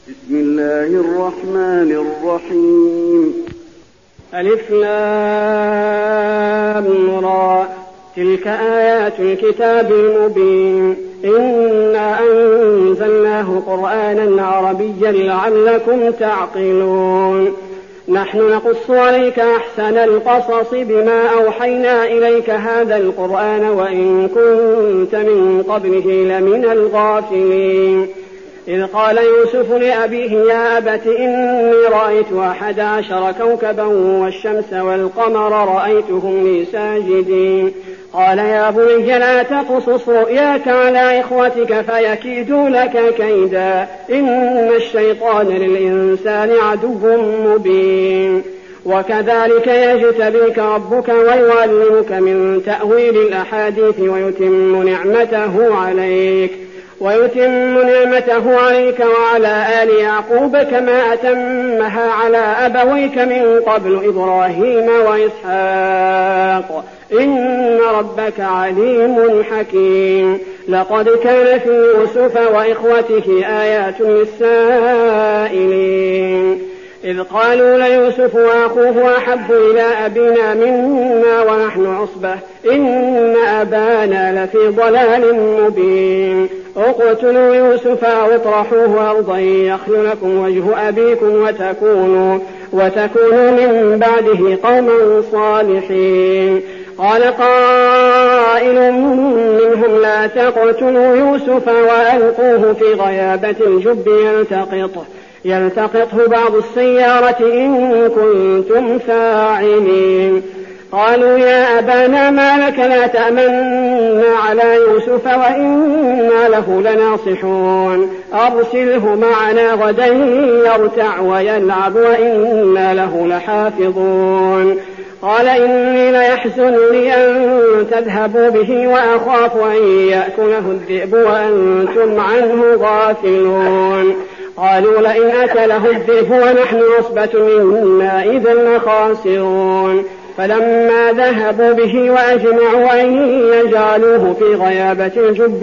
بسم الله الرحمن الرحيم. ألف لام را تلك آيات الكتاب المبين إنا أنزلناه قرآنا عربيا لعلكم تعقلون نحن نقص عليك أحسن القصص بما أوحينا إليك هذا القرآن وإن كنت من قبله لمن الغافلين إذ قال يوسف لأبيه يا أبت إني رأيت 11 كوكبا والشمس والقمر رأيتهم لي ساجدين قال يا بني لا تقصص رؤياك على إخوتك فيكيدوا لك كيدا إن الشيطان للإنسان عدو مبين وكذلك يجتبيك ربك ويعلمك من تأويل الأحاديث ويتم نعمته عليك وعلى آل يعقوب كما أتمها على أبويك من قبل إبراهيم وإسحاق إن ربك عليم حكيم لقد كان في يوسف وإخوته آيات للسائلين إذ قالوا ليوسف وأخوه أحب إلى أبينا منا ونحن عصبة إن أبانا لفي ضلال مبين اقتلوا يوسف أو اطرحوه أرضا يخل لكم وجه أبيكم وتكونوا من بعده قوما صالحين قال قائل منهم لا تقتلوا يوسف وألقوه في غيابة الجب يلتقطه بعض السيارة إن كنتم فاعلين قالوا يا أبانا ما لك لا تأمنا على يوسف وإنا له لناصحون أرسله معنا غدا يرتع ويلعب وإنا له لحافظون قال إني ليحزنني أن تذهبوا به وأخاف أن يأكله الذئب وأنتم عنه غافلون قالوا لئن أكله الذئب ونحن عصبة إنا إذا لخاسرون فلما ذهبوا به وأجمعوا أن يجعلوه في غيابة الجب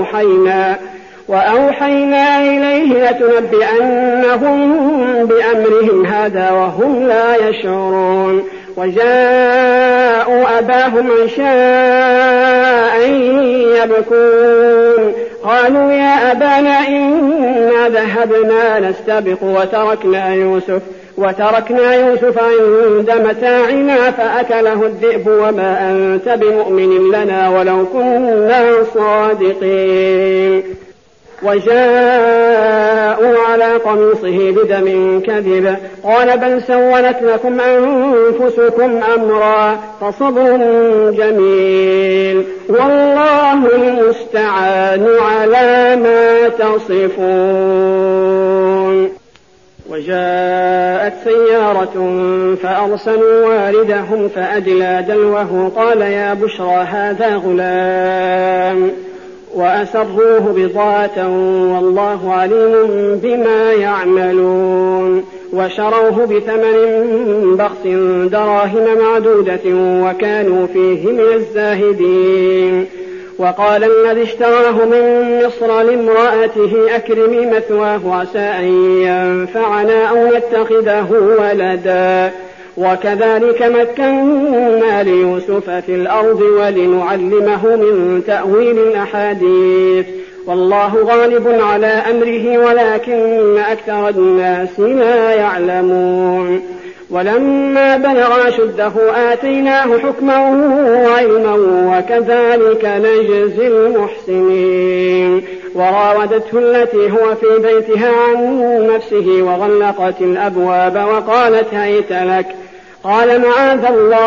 وأوحينا إليه لتنبئنهم بأمرهم هذا وهم لا يشعرون وجاءوا أباهم عشاء يبكون قالوا يا أبانا إنا ذهبنا نستبق وتركنا يوسف عند متاعنا فأكله الذئب وما أنت بمؤمن لنا ولو كنا صادقين وجاءوا على قميصه بدم كذب قال بل سولت لكم أنفسكم أمرا فصبر جميل والله المستعان على ما تصفون وجاءت سيارة فأرسلوا واردهم فأدلى دلوه قال يا بشرى هذا غلام وأسروه بضاعة والله عليم بما يعملون وشروه بثمن بخس دراهم معدودة وكانوا فيه من الزاهدين وقال الذي اشتراه من مصر لامرأته أكرمي مثواه عسى أن ينفعنا أو يتخذه ولدا وكذلك مكنا ليوسف في الأرض ولنعلمه من تأويل الأحاديث والله غالب على أمره ولكن أكثر الناس لا يعلمون ولما بلغ أشده آتيناه حكما وعلما وكذلك نجزي المحسنين وراودته التي هو في بيتها عن نفسه وغلقت الأبواب وقالت هيت لك قال معاذ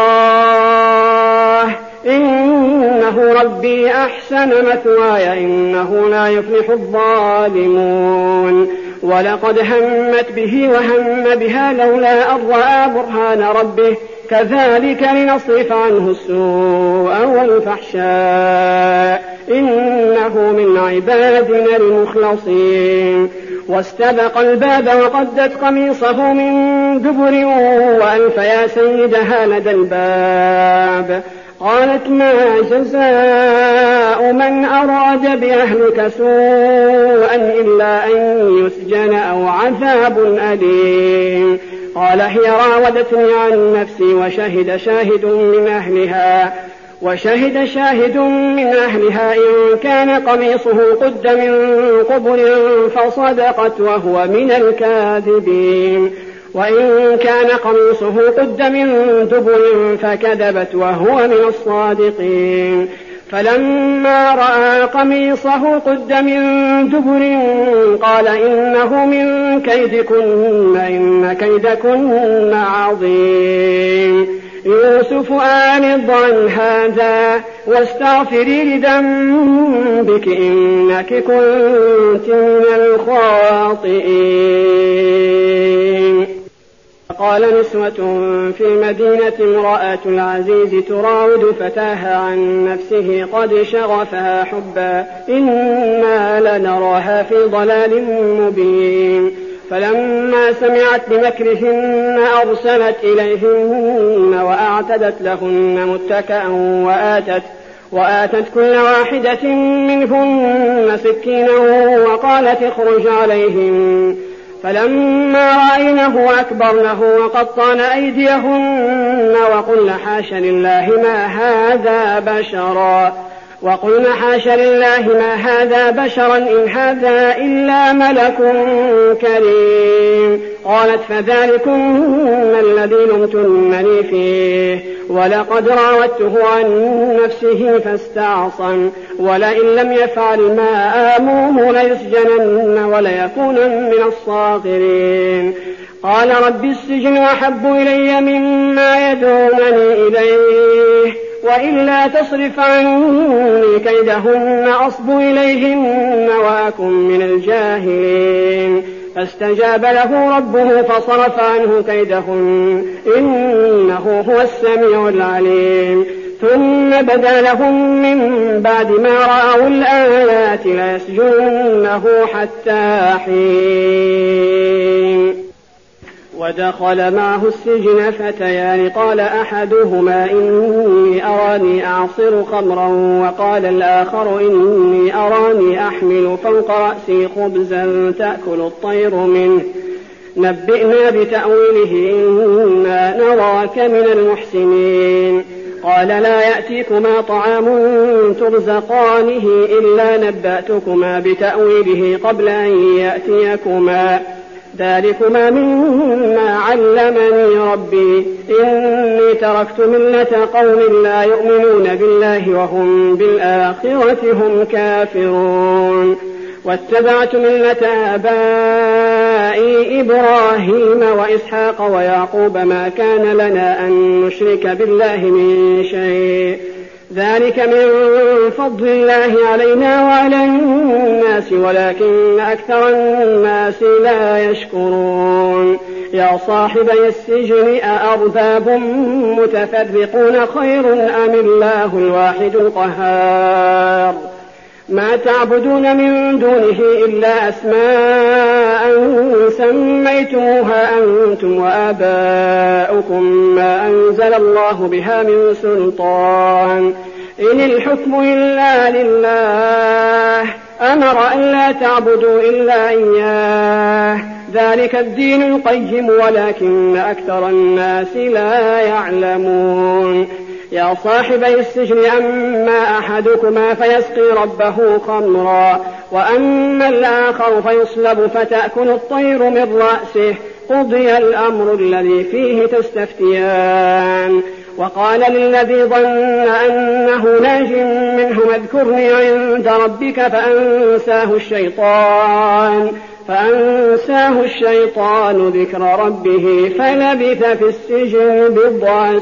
الله إنه ربي أحسن مثواي إنه لا يفلح الظالمون ولقد همت به وهم بها لولا أن رأى برهان ربه كذلك لنصرف عنه السوء والفحشاء إنه من عبادنا المخلصين واستبق الباب وقدت قميصه من دبر وألف يا سيدها لدى الباب قالت ما جزاء من أراد بأهلك سوءا إلا أن يسجن أو عذاب أليم. قال هي راودتني عن نفسي وشهد شاهد من أهلها إن كان قميصه قد من قبل فصدقت وهو من الكاذبين، وإن كان قميصه قد من دبر فكذبت وهو من الصادقين. فلما رأى قميصه قد من دبر قال إنه من كيدكن إن كيدكن عظيم. يوسف أعرض عن هذا واستغفري لذنبك إنك كنت من الخاطئين. قال نسوة في المدينة امرأة العزيز تراود فتاها عن نفسه قد شغفها حبا إنا لنراها في ضلال مبين. فلما سمعت بمكرهن أرسلت إليهن وأعتدت لهن متكأ وآتت كل واحدة منهن سكينا وقالت اخرج عليهم. فلما رأينه أكبرنه وقطعن أيديهن وقلن حاش لله ما هذا بشرا إن هذا إلا ملك كريم. قالت فذلكن الذي لمتنني فيه ولقد راودته عن نفسه فاستعصم ولئن لم يفعل ما آمره ليسجنن وليكونن من الصاغرين. قال رب السجن أحب إلي مما يدعونني إليه وإلا تصرف عني كيدهن أصب إليهن وأكن من الجاهلين. فاستجاب له ربه فصرف عنه كيدهن إنه هو السميع العليم. ثم بدا لهم من بعد ما رأوا الآيات ليسجننه حتى حين. ودخل معه السجن فتيان قال أحدهما إني أراني أعصر خمرا وقال الآخر إني أراني أحمل فوق رأسي خبزا تأكل الطير منه نبئنا بتأويله إنا نراك من المحسنين. قال لا يأتيكما طعام ترزقانه إلا نبأتكما بتأويله قبل أن يأتيكما ذلكما مما علمني ربي إني تركت ملة قوم لا يؤمنون بالله وهم بالآخرة هم كافرون واتبعت ملة آبائي إبراهيم وإسحاق ويعقوب ما كان لنا أن نشرك بالله من شيء ذلك من فضل الله علينا وعلى الناس ولكن أكثر الناس لا يشكرون. يا صاحبي السجن أأرباب متفرقون خير أم الله الواحد القهار. ما تعبدون من دونه إلا أسماء سميتموها أنتم وآباؤكم ما أنزل الله بها من سلطان إن الحكم إلا لله أمر أن لا تعبدوا إلا إياه ذلك الدين القيم ولكن أكثر الناس لا يعلمون. يا صاحبي السجن أما أحدكما فيسقي ربه خمرا وأما الآخر فيصلب فتأكل الطير من رأسه قضي الأمر الذي فيه تستفتيان. وقال للذي ظن أنه ناج منه اذكرني عند ربك فأنساه الشيطان ذكر ربه فلبث في السجن بضع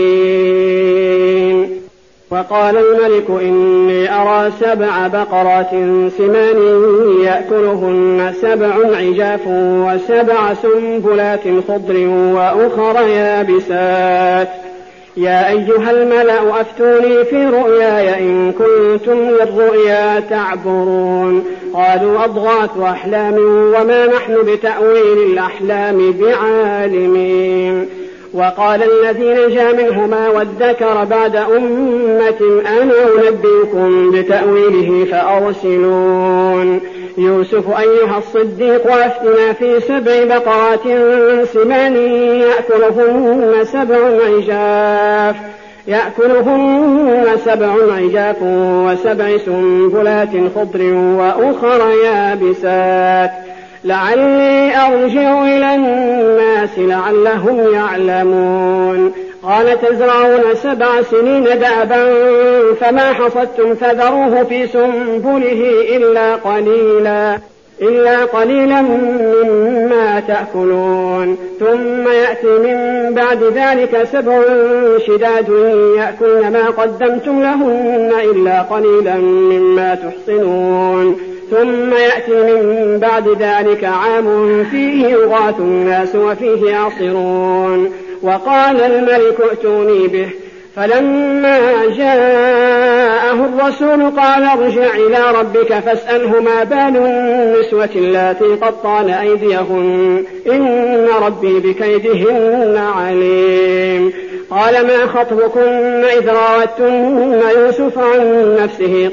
سنين. وقال الملك إني أرى 7 بقرات سمان يأكلهن 7 عجاف و7 سنبلات خضر وأخر يابسات يا أيها الملأ أفتوني في رؤياي إن كنتم للرؤيا تعبرون. قالوا أضغاث أحلام وما نحن بتأويل الأحلام بعالمين. وقال الذي نجا منهما وادكر بعد أمة أنا أنبئكم بتأويله فأرسلون يوسف أيها الصديق أفتنا في 7 بقرات سمان يأكلهن 7 عجاف و7 سنبلات خضر وأخر يابسات لعلي أرجع إلى الناس لعلهم يعلمون قال تزرعون 7 سنين دأبا فما حصدتم فذروه في سنبله إلا قليلا مما تأكلون ثم يأتي من بعد ذلك 7 شداد يأكلن ما قدمتم لهن إلا قليلا مما تحصنون ثم يأتي من بعد ذلك عام فيه يغاث الناس وفيه يعصرون وقال الملك ائتوني به فلما جاءه الرسول قال ارجع إلى ربك فاسأله ما بال النسوة اللاتي قطعن أيديهن إن ربي بكيدهن عليم قال ما خطبكن إذ راوتن يوسف عن نفسه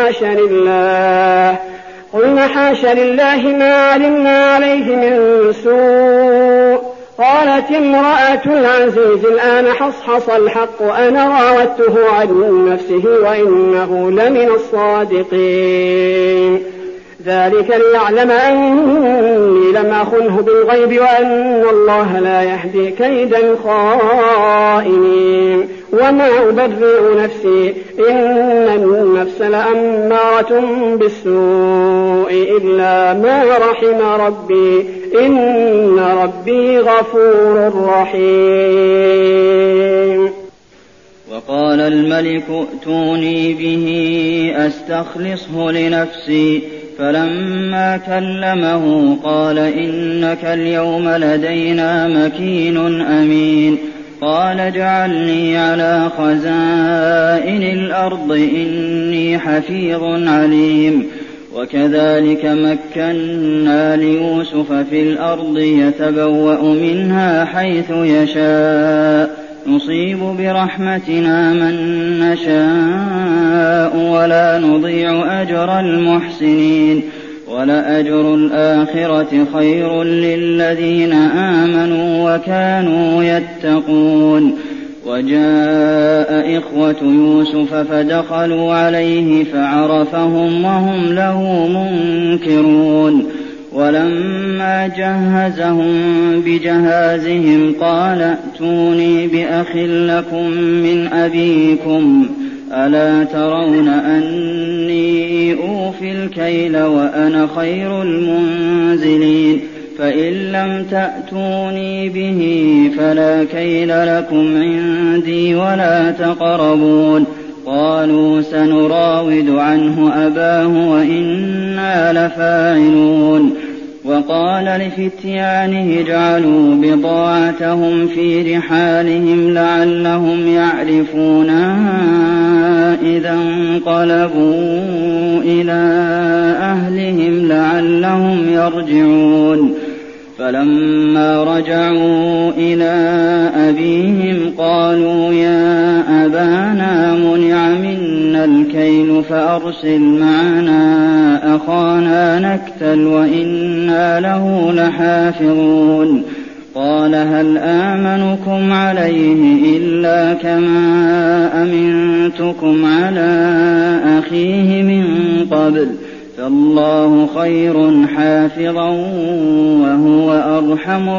قلنا حاش لله ما علمنا عليه من سوء قالت امرأة العزيز الآن حصحص الحق أنا راودته عن نفسه وإنه لمن الصادقين ذلك ليعلم أني لم أخنه بالغيب وأن الله لا يهدي كيد الخائنين وما أبرئ نفسي إن النفس لأمارة بالسوء إلا ما رحم ربي إن ربي غفور رحيم وقال الملك ائتوني به أستخلصه لنفسي فلما كلمه قال إنك اليوم لدينا مكين أمين قال اجعلني على خزائن الأرض إني حفيظ عليم وكذلك مكنا ليوسف في الأرض يتبوأ منها حيث يشاء نصيب برحمتنا من نشاء ولا نضيع أجر المحسنين ولأجر الآخرة خير للذين آمنوا وكانوا يتقون وجاء إخوة يوسف فدخلوا عليه فعرفهم وهم له منكرون ولما جهزهم بجهازهم قال ائتوني بأخ لكم من أبيكم ألا ترون أني أوفي الكيل وأنا خير المنزلين فإن لم تأتوني به فلا كيل لكم عندي ولا تقربون قالوا سنراود عنه أباه وإنا لفاعلون وقال لفتيانه اجعلوا بضاعتهم في رحالهم لعلهم يعرفونها إذا انقلبوا إلى أهلهم لعلهم يرجعون فلما رجعوا إلى أبيهم قالوا يا أبانا منع منا الكيل فأرسل معنا أخانا نكتل وإنا له لحافظون قال هل آمنكم عليه إلا كما أمنتكم على أخيه من قبل فالله خير حافظا وهو أرحم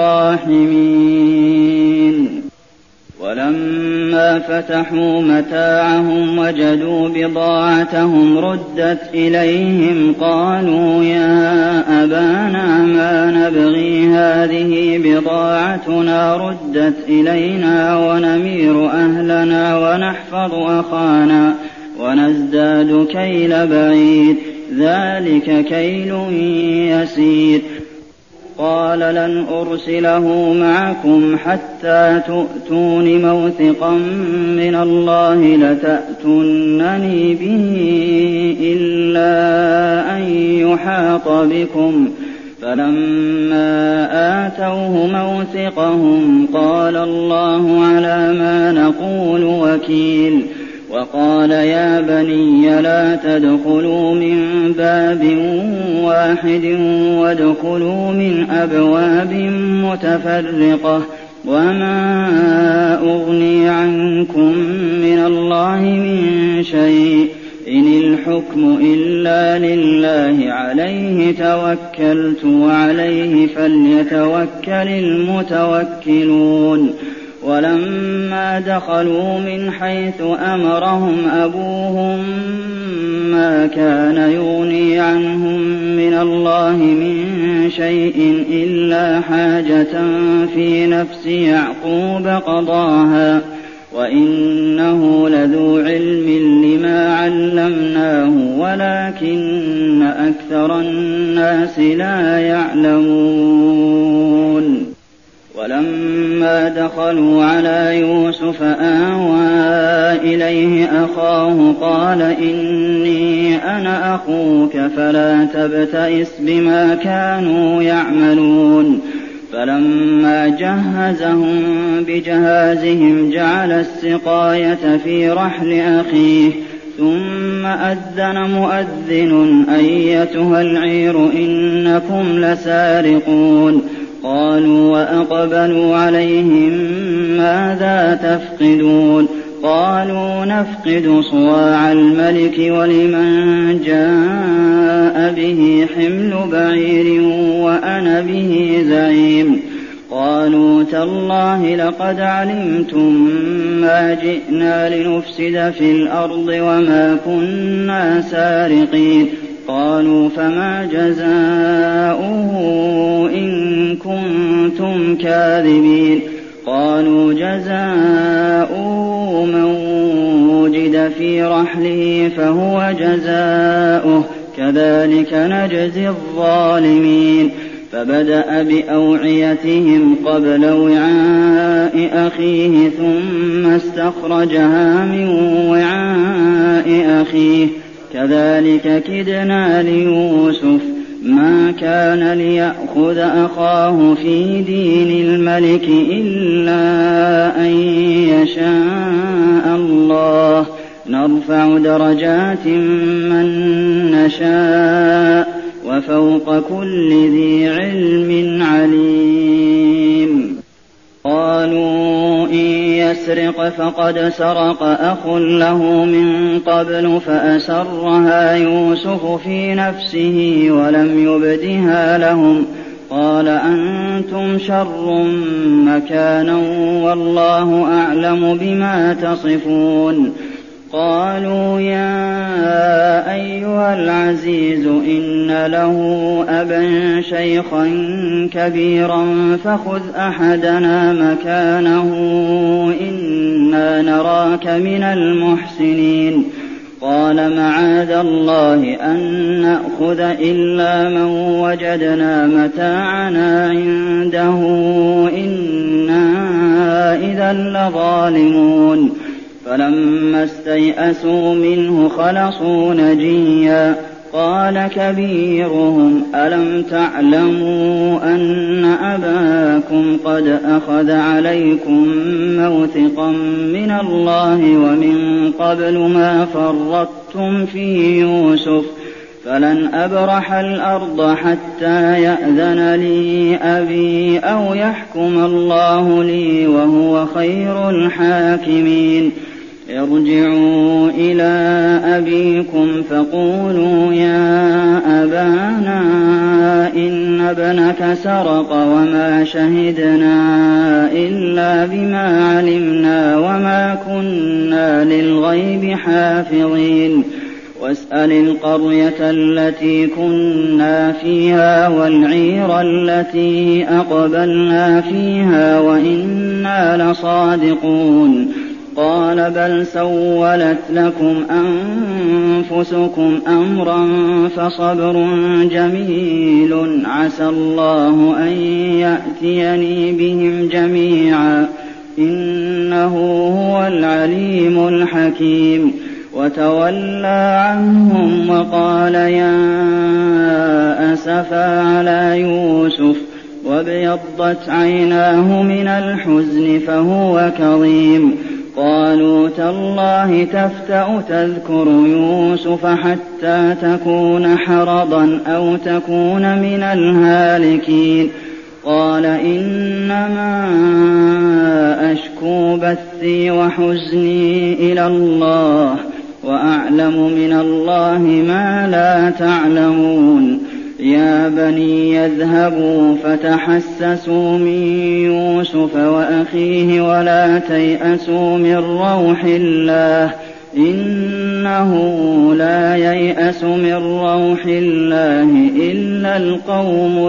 الراحمين ولما فتحوا متاعهم وجدوا بضاعتهم ردت إليهم قالوا يا أبانا ما نبغي هذه بضاعتنا ردت إلينا ونمير أهلنا ونحفظ أخانا ونزداد كيل بعيد ذلك كيل يسير قال لن أرسله معكم حتى تؤتون موثقا من الله لتأتونني به إلا أن يحاط بكم فلما آتوه موثقهم قال الله على ما نقول وكيل وقال يا بني لا تدخلوا من باب واحد وادخلوا من أبواب متفرقة وما أغني عنكم من الله من شيء إن الحكم إلا لله عليه توكلت وعليه فليتوكل المتوكلون ولما دخلوا من حيث أمرهم أبوهم ما كان يغني عنهم من الله من شيء إلا حاجة في نفس يعقوب قضاها وإنه لذو علم لما علمناه ولكن أكثر الناس لا يعلمون ولما دخلوا على يوسف آوى إليه أخاه قال إني أنا أخوك فلا تبتئس بما كانوا يعملون فلما جهزهم بجهازهم جعل السقاية في رحل أخيه ثم أذن مؤذن أيتها العير إنكم لسارقون قالوا وأقبلوا عليهم ماذا تفقدون قالوا نفقد صواع الملك ولمن جاء به حمل بعير وأنا به زعيم قالوا تالله لقد علمتم ما جئنا لنفسد في الأرض وما كنا سارقين قالوا فما جزاؤه إن كنتم كاذبين قالوا جزاؤه من وجد في رحله فهو جزاؤه كذلك نجزي الظالمين فبدأ بأوعيتهم قبل وعاء أخيه ثم استخرجها من وعاء أخيه كذلك كدنا ليوسف ما كان ليأخذ أخاه في دين الملك إلا أن يشاء الله نرفع درجات من نشاء وفوق كل ذي علم عليم قالوا إن يسرق فقد سرق أخ له من قبل فأسرها يوسف في نفسه ولم يبدها لهم قال أنتم شر مكانا والله أعلم بما تصفون قالوا يا أيها العزيز إن له أبا شيخا كبيرا فخذ أحدنا مكانه إنا نراك من المحسنين قال معاذ الله أن نأخذ إلا من وجدنا متاعنا عنده إنا إذا لظالمون فلما استيئسوا منه خلصوا نجيا قال كبيرهم ألم تعلموا أن أباكم قد أخذ عليكم موثقا من الله ومن قبل ما فرطتم في يوسف فلن أبرح الأرض حتى يأذن لي أبي أو يحكم الله لي وهو خير الحاكمين ارجعوا إلى أبيكم فقولوا يا أبانا إن ابنك سرق وما شهدنا إلا بما علمنا وما كنا للغيب حافظين واسأل القرية التي كنا فيها والعير التي أقبلنا فيها وإنا لصادقون قال بل سولت لكم أنفسكم أمرا فصبر جميل عسى الله أن يأتيني بهم جميعا إنه هو العليم الحكيم وتولى عنهم وقال يا أسفا على يوسف وابيضت عيناه من الحزن فهو كظيم. قالوا تالله تفتأ تذكر يوسف حتى تكون حرضا أو تكون من الهالكين. قال إنما أشكو بثي وحزني إلى الله وأعلم من الله ما لا تعلمون. يا بني يذهبوا فتحسسوا من يوسف وأخيه ولا تيأسوا من روح الله إنه لا ييأس من روح الله إلا القوم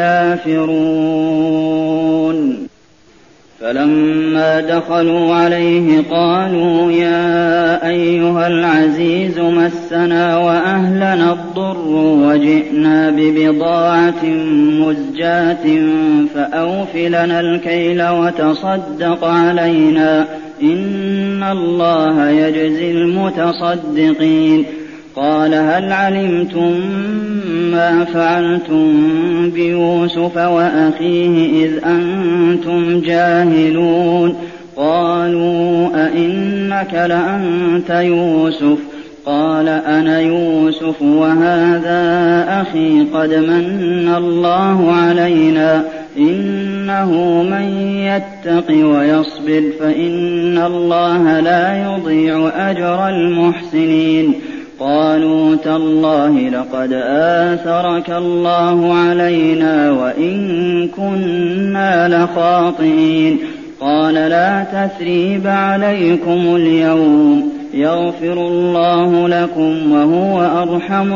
الكافرون. فلما دخلوا عليه قالوا يا أيها العزيز مسنا وأهلنا الضر وجئنا ببضاعة مزجاة فأوف لنا الكيل وتصدق علينا إن الله يجزي المتصدقين. قال هل علمتم ما فعلتم بيوسف وأخيه إذ أنتم جاهلون؟ قالوا أئنك لأنت يوسف؟ قال أنا يوسف وهذا أخي قد من الله علينا إنه من يتق ويصبر فإن الله لا يضيع أجر المحسنين. قالوا تالله لقد آثرك الله علينا وإن كنا لخاطئين. قال لا تثريب عليكم اليوم يغفر الله لكم وهو أرحم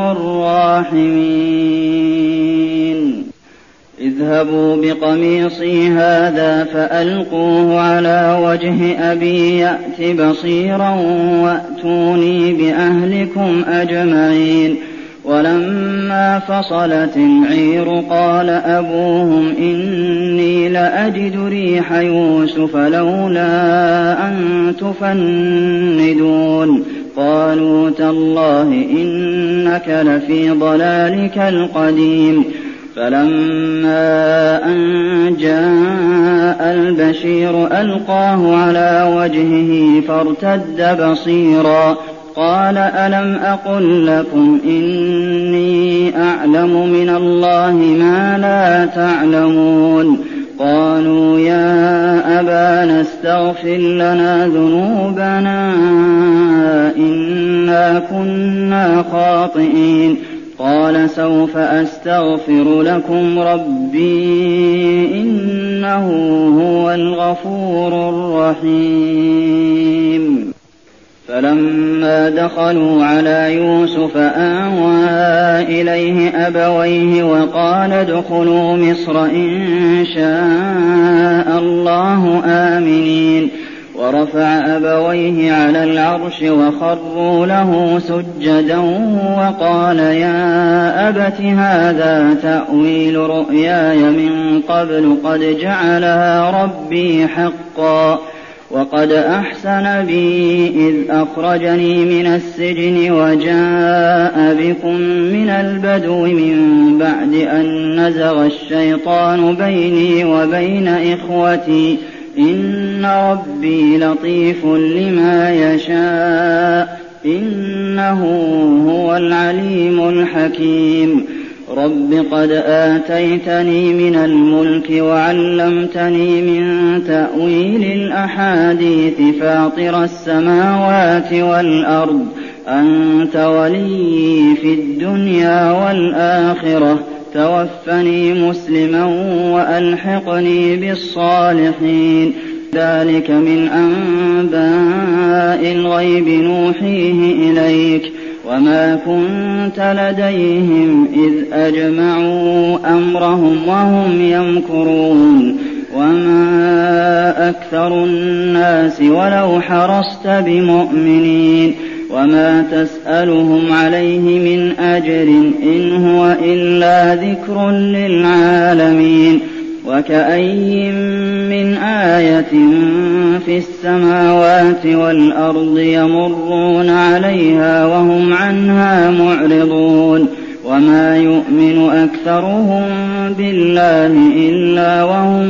الراحمين. اذهبوا بقميصي هذا فألقوه على وجه أبي يأت بصيرا وأتوني بأهلكم أجمعين. ولما فصلت العير قال أبوهم إني لأجد ريح يوسف لولا أن تفندون. قالوا تالله إنك لفي ضلالك القديم. فلما أن جاء البشير ألقاه على وجهه فارتد بصيرا. قال ألم أقل لكم إني أعلم من الله ما لا تعلمون؟ قالوا يا أبانا استغفر لنا ذنوبنا إنا كنا خاطئين. قال سوف أستغفر لكم ربي إنه هو الغفور الرحيم. فلما دخلوا على يوسف آوى إليه أبويه وقال ادخلوا مصر إن شاء الله آمنين. ورفع أبويه على العرش وخروا له سجدا وقال يا أبت هذا تأويل رؤياي من قبل قد جعلها ربي حقا وقد أحسن بي إذ أخرجني من السجن وجاء بكم من البدو من بعد أن نزغ الشيطان بيني وبين إخوتي إن ربي لطيف لما يشاء إنه هو العليم الحكيم. رب قد آتيتني من الملك وعلمتني من تأويل الأحاديث فاطر السماوات والأرض أنت ولي في الدنيا والآخرة توفني مسلما وألحقني بالصالحين. ذلك من أنباء الغيب نوحيه إليك وما كنت لديهم إذ أجمعوا أمرهم وهم يمكرون. وما أكثر الناس ولو حرصت بمؤمنين وما تسألهم عليه من أجر إن هو إلا ذكر للعالمين. وكأين من آية في السماوات والأرض يمرون عليها وهم عنها معرضون وما يؤمن أكثرهم بالله إلا وهم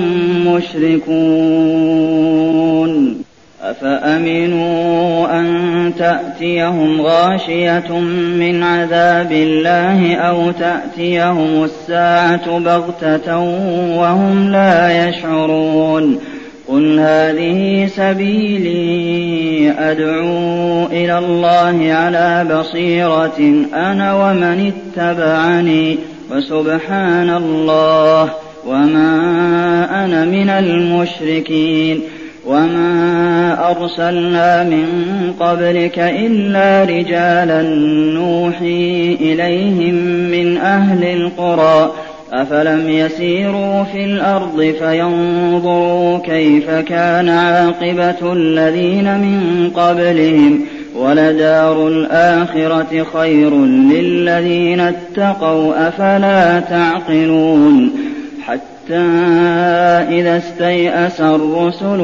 مشركون أفأمنوا أن تأتيهم غاشية من عذاب الله أو تأتيهم الساعة بغتة وهم لا يشعرون قل هذه سبيلي أدعو إلى الله على بصيرة أنا ومن اتبعني وسبحان الله وما أنا من المشركين وما أرسلنا من قبلك إلا رجالا نوحي إليهم من أهل القرى أفلم يسيروا في الأرض فينظروا كيف كان عاقبة الذين من قبلهم ولدار الآخرة خير للذين اتقوا أفلا تعقلون حتى إذا استيأس الرسل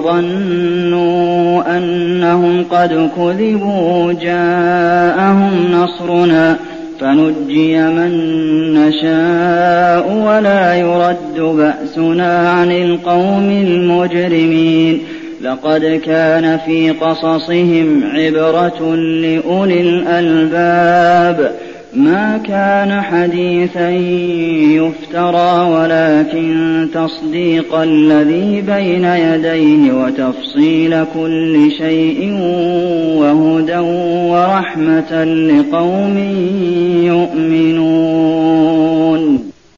وظنوا أنهم قد كذبوا جاءهم نصرنا فنجي من نشاء ولا يرد بأسنا عن القوم المجرمين لقد كان في قصصهم عبرة لأولي الألباب ما كان حديثا يفترى ولكن تصديق الذي بين يديه وتفصيل كل شيء وهدى ورحمة لقوم يؤمنون